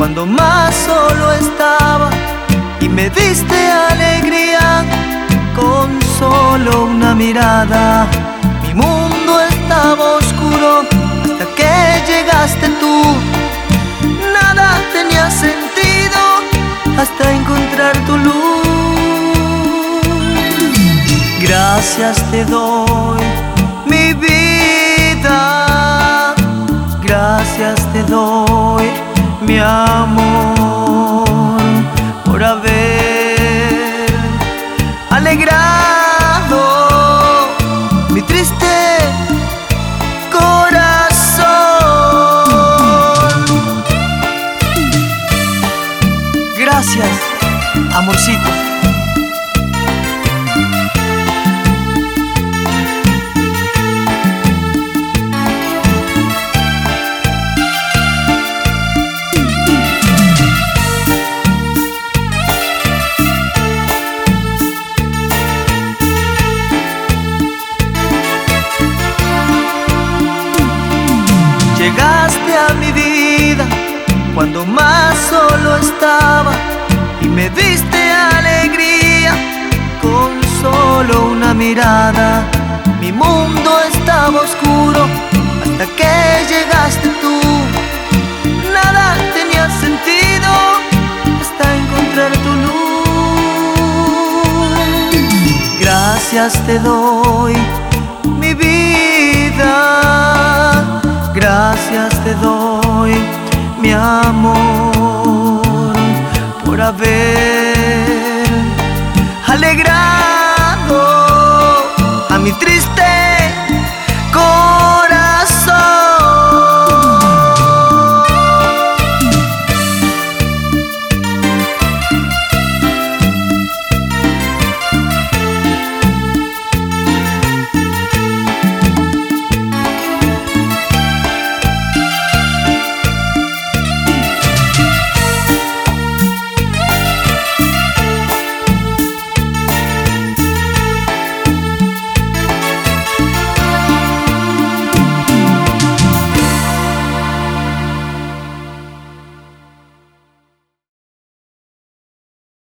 cuando más solo estaba y me diste alegría con solo una mirada. Mi mundo estaba oscuro hasta que llegaste tú. Nada tenía sentido hasta encontrar tu luz. Gracias te doy, mi vida. Gracias te doy, mi amor, por haber alegrado mi triste corazón. Gracias, amorcito. Llegaste a mi vida cuando más solo estaba y me diste alegría con solo una mirada. Mi mundo estaba oscuro hasta que llegaste tú. Nada tenía sentido hasta encontrar tu luz. Gracias te doy, mi vida. Gracias te doy, mi amor, por haber